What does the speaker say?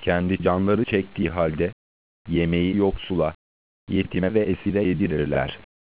kendi canları çektiği halde, yemeği yoksula, yetime ve esire yedirirler.